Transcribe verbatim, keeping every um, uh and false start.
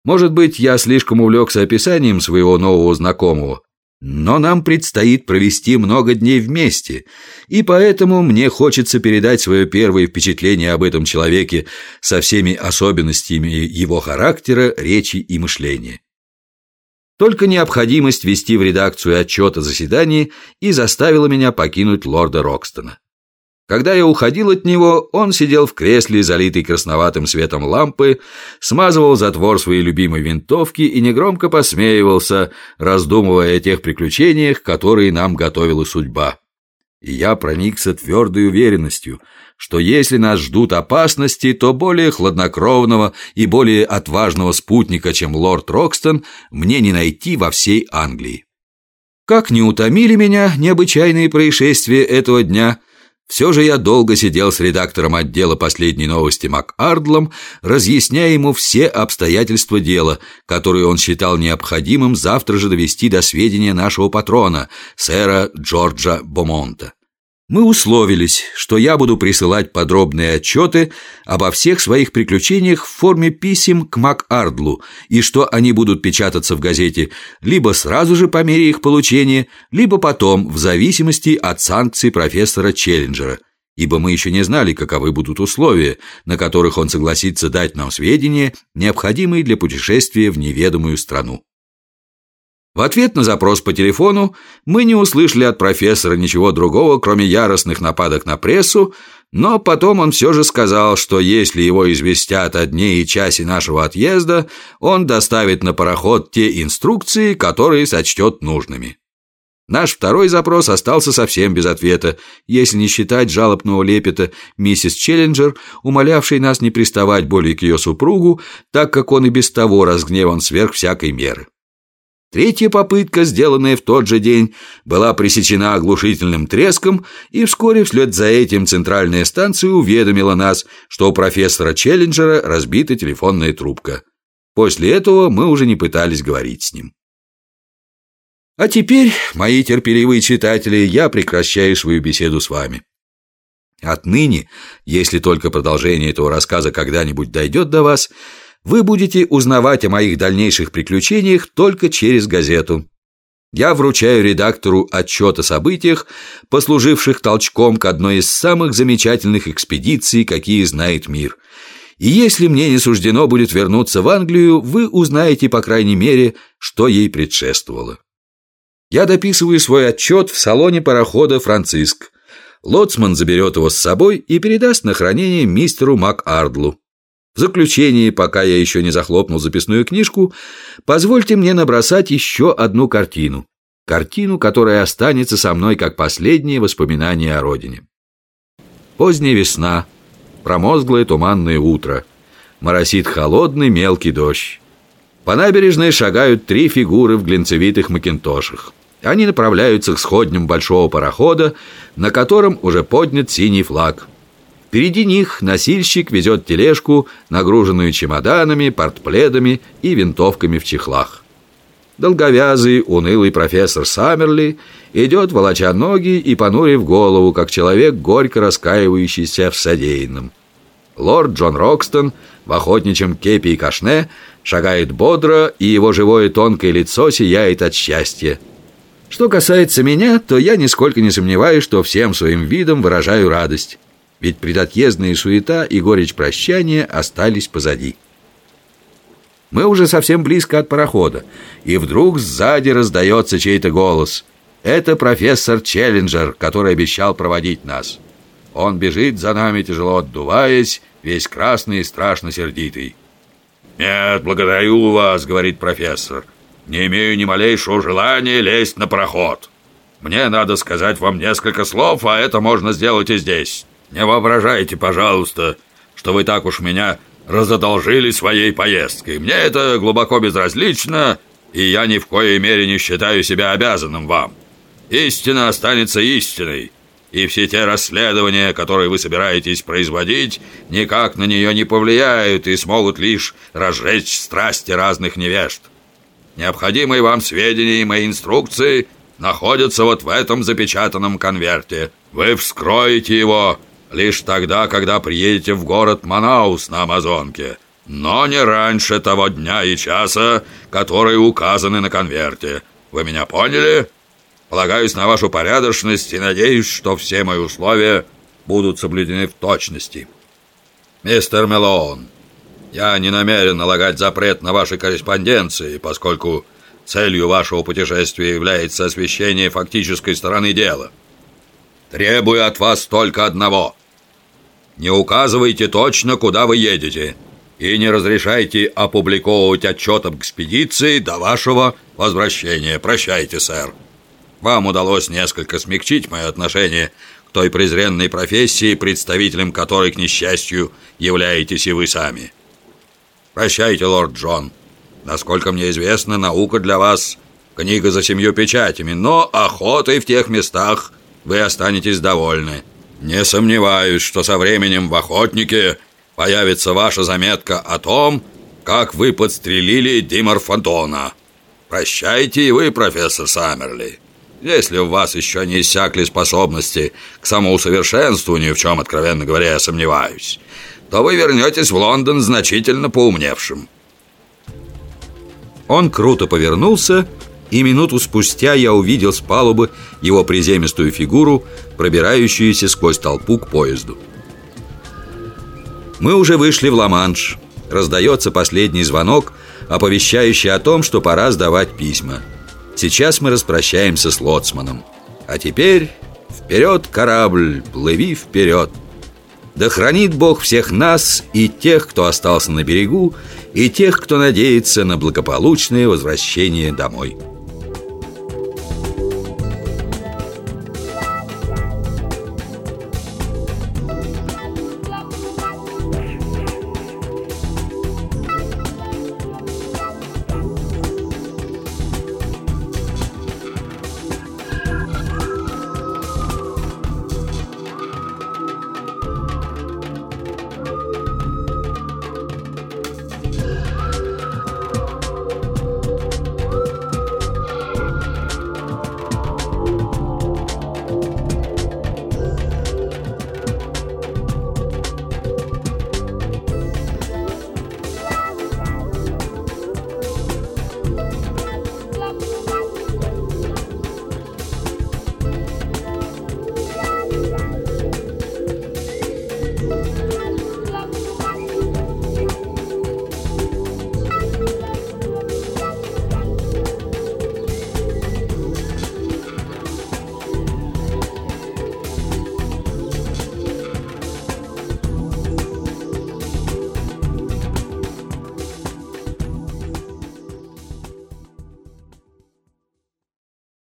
Может быть, я слишком увлекся описанием своего нового знакомого, но нам предстоит провести много дней вместе, и поэтому мне хочется передать свое первое впечатление об этом человеке со всеми особенностями его характера, речи и мышления. Только необходимость вести в редакцию отчет о заседании и заставила меня покинуть лорда Рокстона. Когда я уходил от него, он сидел в кресле, залитый красноватым светом лампы, смазывал затвор своей любимой винтовки и негромко посмеивался, раздумывая о тех приключениях, которые нам готовила судьба. И я проникся твердой уверенностью, что если нас ждут опасности, то более хладнокровного и более отважного спутника, чем лорд Рокстон, мне не найти во всей Англии. Как не утомили меня необычайные происшествия этого дня, все же я долго сидел с редактором отдела последней новости МакАрдлом, разъясняя ему все обстоятельства дела, которые он считал необходимым завтра же довести до сведения нашего патрона, сэра Джорджа Бомонта. Мы условились, что я буду присылать подробные отчеты обо всех своих приключениях в форме писем к МакАрдлу, и что они будут печататься в газете либо сразу же по мере их получения, либо потом, в зависимости от санкций профессора Челленджера, ибо мы еще не знали, каковы будут условия, на которых он согласится дать нам сведения, необходимые для путешествия в неведомую страну. В ответ на запрос по телефону мы не услышали от профессора ничего другого, кроме яростных нападок на прессу, но потом он все же сказал, что если его известят о дне и часе нашего отъезда, он доставит на пароход те инструкции, которые сочтет нужными. Наш второй запрос остался совсем без ответа, если не считать жалобного лепета миссис Челленджер, умолявшей нас не приставать более к ее супругу, так как он и без того разгневан сверх всякой меры. Третья попытка, сделанная в тот же день, была пресечена оглушительным треском, и вскоре вслед за этим центральная станция уведомила нас, что у профессора Челленджера разбита телефонная трубка. После этого мы уже не пытались говорить с ним. А теперь, мои терпеливые читатели, я прекращаю свою беседу с вами. Отныне, если только продолжение этого рассказа когда-нибудь дойдет до вас, вы будете узнавать о моих дальнейших приключениях только через газету. Я вручаю редактору отчет о событиях, послуживших толчком к одной из самых замечательных экспедиций, какие знает мир. И если мне не суждено будет вернуться в Англию, вы узнаете, по крайней мере, что ей предшествовало. Я дописываю свой отчет в салоне парохода «Франциск». Лоцман заберет его с собой и передаст на хранение мистеру МакАрдлу. В заключение, пока я еще не захлопнул записную книжку, позвольте мне набросать еще одну картину. Картину, которая останется со мной как последнее воспоминание о родине. Поздняя весна, промозглое туманное утро. Моросит холодный мелкий дождь. По набережной шагают три фигуры в глинцевитых макинтошах. Они направляются к сходням большого парохода, на котором уже поднят синий флаг. Впереди них носильщик везет тележку, нагруженную чемоданами, портпледами и винтовками в чехлах. Долговязый, унылый профессор Саммерли идет, волоча ноги и понурив голову, как человек, горько раскаивающийся в содеянном. Лорд Джон Рокстон в охотничьем кепи и кашне шагает бодро, и его живое тонкое лицо сияет от счастья. Что касается меня, то я нисколько не сомневаюсь, что всем своим видом выражаю радость. Ведь предотъездная суета и горечь прощания остались позади. Мы уже совсем близко от парохода, и вдруг сзади раздается чей-то голос. Это профессор Челленджер, который обещал проводить нас. Он бежит за нами, тяжело отдуваясь, весь красный и страшно сердитый. «Нет, благодарю вас», — говорит профессор. «Не имею ни малейшего желания лезть на пароход. Мне надо сказать вам несколько слов, а это можно сделать и здесь. Не воображайте, пожалуйста, что вы так уж меня разодолжили своей поездкой. Мне это глубоко безразлично, и я ни в коей мере не считаю себя обязанным вам. Истина останется истиной, и все те расследования, которые вы собираетесь производить, никак на нее не повлияют и смогут лишь разжечь страсти разных невежд. Необходимые вам сведения и мои инструкции находятся вот в этом запечатанном конверте. Вы вскроете его лишь тогда, когда приедете в город Манаус на Амазонке. но не раньше того дня и часа, которые указаны на конверте. Вы меня поняли? Полагаюсь на вашу порядочность и надеюсь, что все мои условия будут соблюдены в точности. Мистер Мэлоун, я не намерен налагать запрет на ваши корреспонденции, поскольку целью вашего путешествия является освещение фактической стороны дела. Требую от вас только одного. Не указывайте точно, куда вы едете, и не разрешайте опубликовывать отчет об экспедиции до вашего возвращения. Прощайте, сэр. Вам удалось несколько смягчить мое отношение к той презренной профессии, представителем которой, к несчастью, являетесь и вы сами. Прощайте, лорд Джон. Насколько мне известно, наука для вас книга за семью печатями, но охотой в тех местах вы останетесь довольны. Не сомневаюсь, что со временем в охотнике появится ваша заметка о том, как вы подстрелили Диморфонтона. Прощайте и вы, профессор Саммерли. Если у вас еще не иссякли способности к самоусовершенствованию, в чем, откровенно говоря, я сомневаюсь, то вы вернетесь в Лондон значительно поумневшим. Он круто повернулся, и минуту спустя я увидел с палубы его приземистую фигуру, пробирающуюся сквозь толпу к поезду. Мы уже вышли в Ла-Манш. Раздается последний звонок, оповещающий о том, что пора сдавать письма. Сейчас мы распрощаемся с лоцманом. А теперь вперед, корабль, плыви вперед. Да хранит Бог всех нас и тех, кто остался на берегу, и тех, кто надеется на благополучное возвращение домой.